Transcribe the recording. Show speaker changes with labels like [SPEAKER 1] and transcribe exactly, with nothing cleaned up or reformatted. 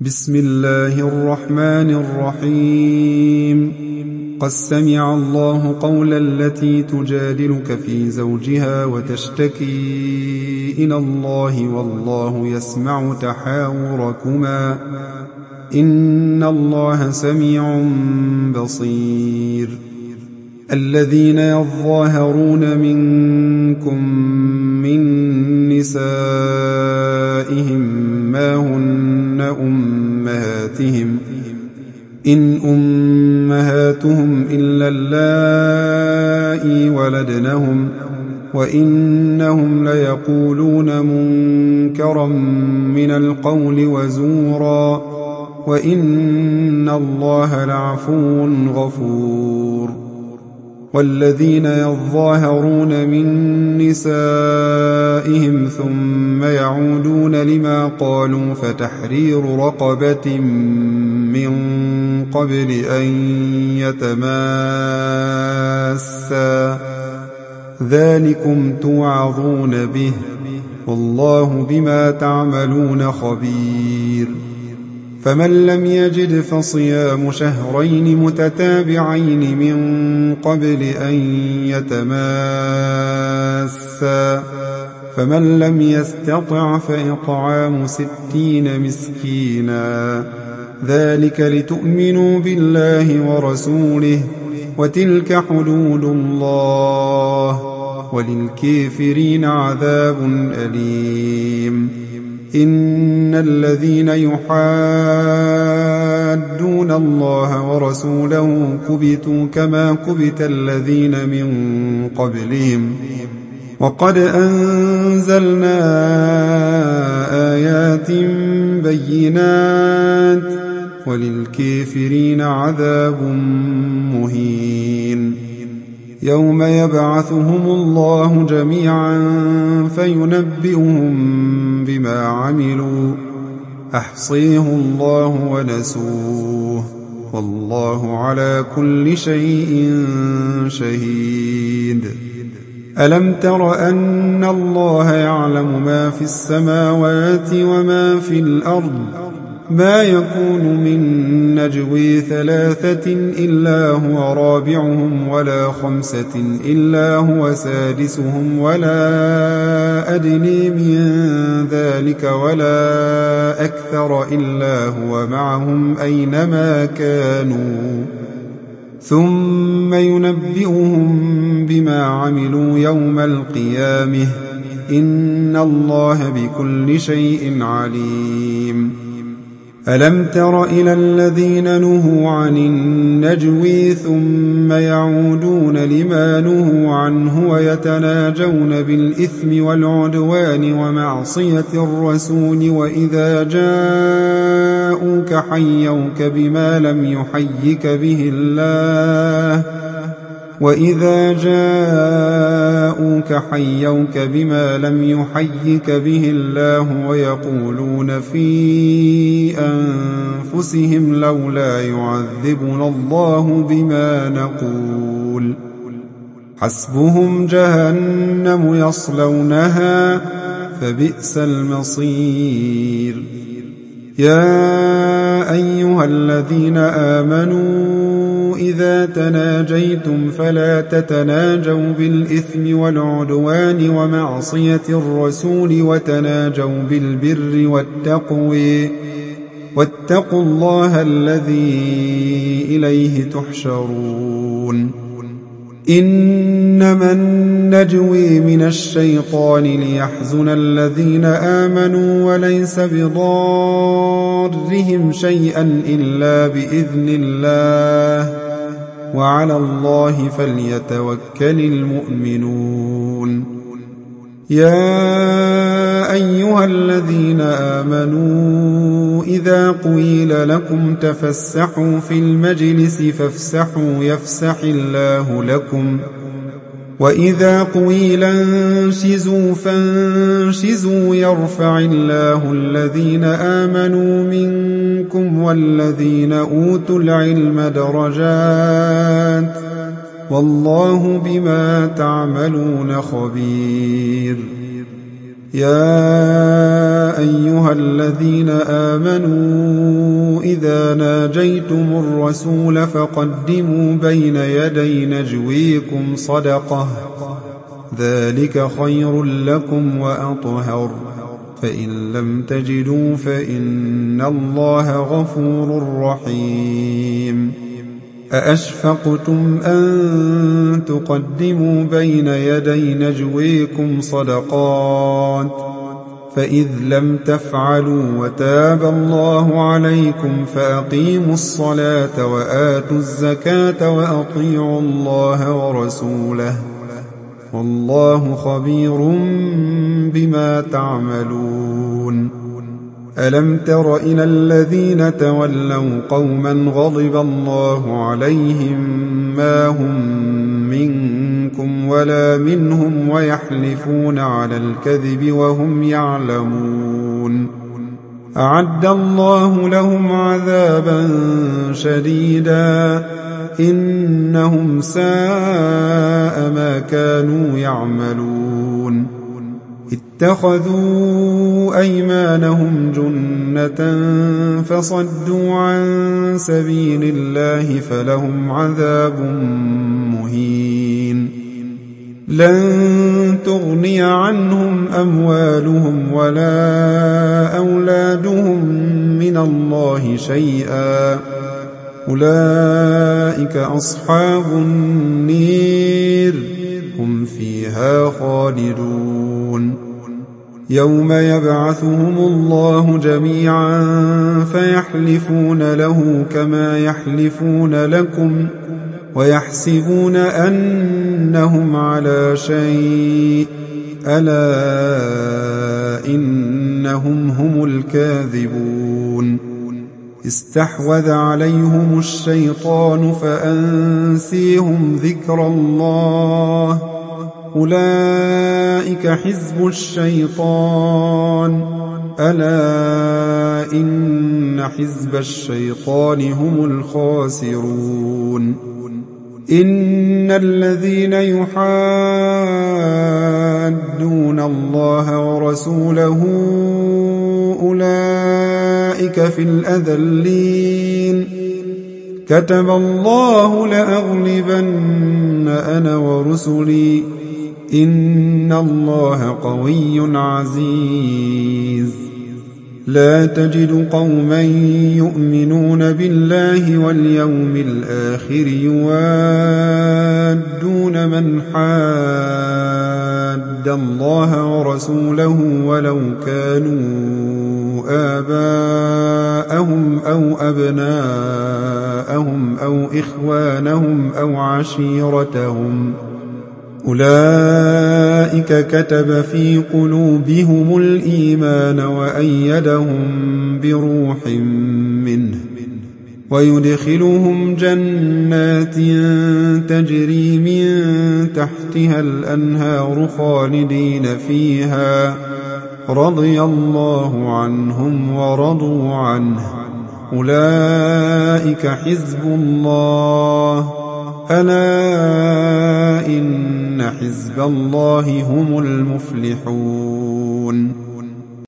[SPEAKER 1] بسم الله الرحمن الرحيم. قد سمع الله قول التي تجادلك في زوجها وتشتكي إلى الله والله يسمع تحاوركما إن الله سميع بصير. الذين يظاهرون منكم من نسائهم ما هن أمهاتهم إن أمهاتهم إلا اللائي ولدنهم وإنهم ليقولون منكرا من القول وزورا وإن الله لعفو غفور. والذين يظاهرون من نسائهم ثم يعودون لما قالوا فتحرير رقبة من قبل أن يتماسا ذلكم توعظون به والله بما تعملون خبير. فمن لم يجد فصيام شهرين متتابعين من قبل أن يتماسا فمن لم يستطع فإطعام ستين مسكينا ذلك لتؤمنوا بالله ورسوله وتلك حدود الله وللكافرين عذاب أليم. إن الذين يحادون الله ورسوله كبتوا كما كبت الذين من قبلهم وقد أنزلنا آيات بينات وللكافرين عذاب مهين. يوم يبعثهم الله جميعا فينبئهم بما عملوا أحصيه الله ونسوه والله على كل شيء شهيد. ألم تر أن الله يعلم ما في السماوات وما في الأرض ما يكون من نجوى ثلاثة إلا هو رابعهم ولا خمسة إلا هو سادسهم ولا أدنى من ذلك ولا أكثر إلا هو معهم أينما كانوا ثم ينبئهم بما عملوا يوم القيامة إن الله بكل شيء عليم. ألم تر إلى الذين نهوا عن النجوى ثم يعودون لما نهوا عنه ويتناجون بالإثم والعدوان ومعصية الرسول وإذا جاءوك حيوك بما لم يحيك به الله وإذا جاءوك حيوك بما لم يحيك به الله ويقولون في أنفسهم لولا يعذبنا الله بما نقول حسبهم جهنم يصلونها فبئس المصير. يا أيها الذين آمنوا إذا تناجيتم فلا تتناجوا بالإثم والعدوان ومعصية الرسول وتناجوا بالبر والتقوى واتقوا الله الذي إليه تحشرون. إنما النجوى من الشيطان ليحزن الذين آمنوا وليس بضارهم شيئا إلا بإذن الله وعلى الله فليتوكل المؤمنون. يا أيها الذين آمنوا إذا قيل لكم تفسحوا في المجلس فافسحوا يفسح الله لكم وإذا قيل انشزوا فانشزوا يرفع الله الذين آمنوا منكم والذين أوتوا العلم درجات والله بما تعملون خبير. يا أيها الذين آمنوا إذا ناجيتم الرسول فقدموا بين يدي نجويكم صدقة ذلك خير لكم وأطهر فإن لم تجدوا فإن الله غفور رحيم أأشفقتم أن تقدموا بين يدي نجويكم صدقات فإذ لم تفعلوا وتاب الله عليكم فأقيموا الصلاة وآتوا الزكاة وأطيعوا الله ورسوله والله خبير بما تعملون ألم تر إلى الذين تولوا قوما غضب الله عليهم ما هم منكم ولا منهم ويحلفون على الكذب وهم يعلمون أعد الله لهم عذابا شديدا إنهم ساء ما كانوا يعملون اتخذوا أيمانهم جنة فصدوا عن سبيل الله فلهم عذاب مهين لن تغني عنهم أموالهم ولا أولادهم من الله شيئا أولئك أصحاب النير هم فيها خالدون يوم يبعثهم الله جميعا فيحلفون له كما يحلفون لكم ويحسبون أنهم على شيء ألا إنهم هم الكاذبون استحوذ عليهم الشيطان فأنسيهم ذكر الله أولئك حزب الشيطان ألا إن حزب الشيطان هم الخاسرون إن الذين يحادون الله ورسوله أولئك في الأذلين كتب الله لأغلبن أنا ورسلي إن الله قوي عزيز لا تجد قوما يؤمنون بالله واليوم الآخر يوادون من حاد الله ورسوله ولو كانوا آباءهم أو أبناءهم أو إخوانهم أو عشيرتهم أولئك كتب في قلوبهم الإيمان وأيدهم بروح منه ويدخلهم جنات تجري من تحتها الأنهار خالدين فيها رضي الله عنهم ورضوا عنه أولئك حزب الله ألا إن حزب الله هم المفلحون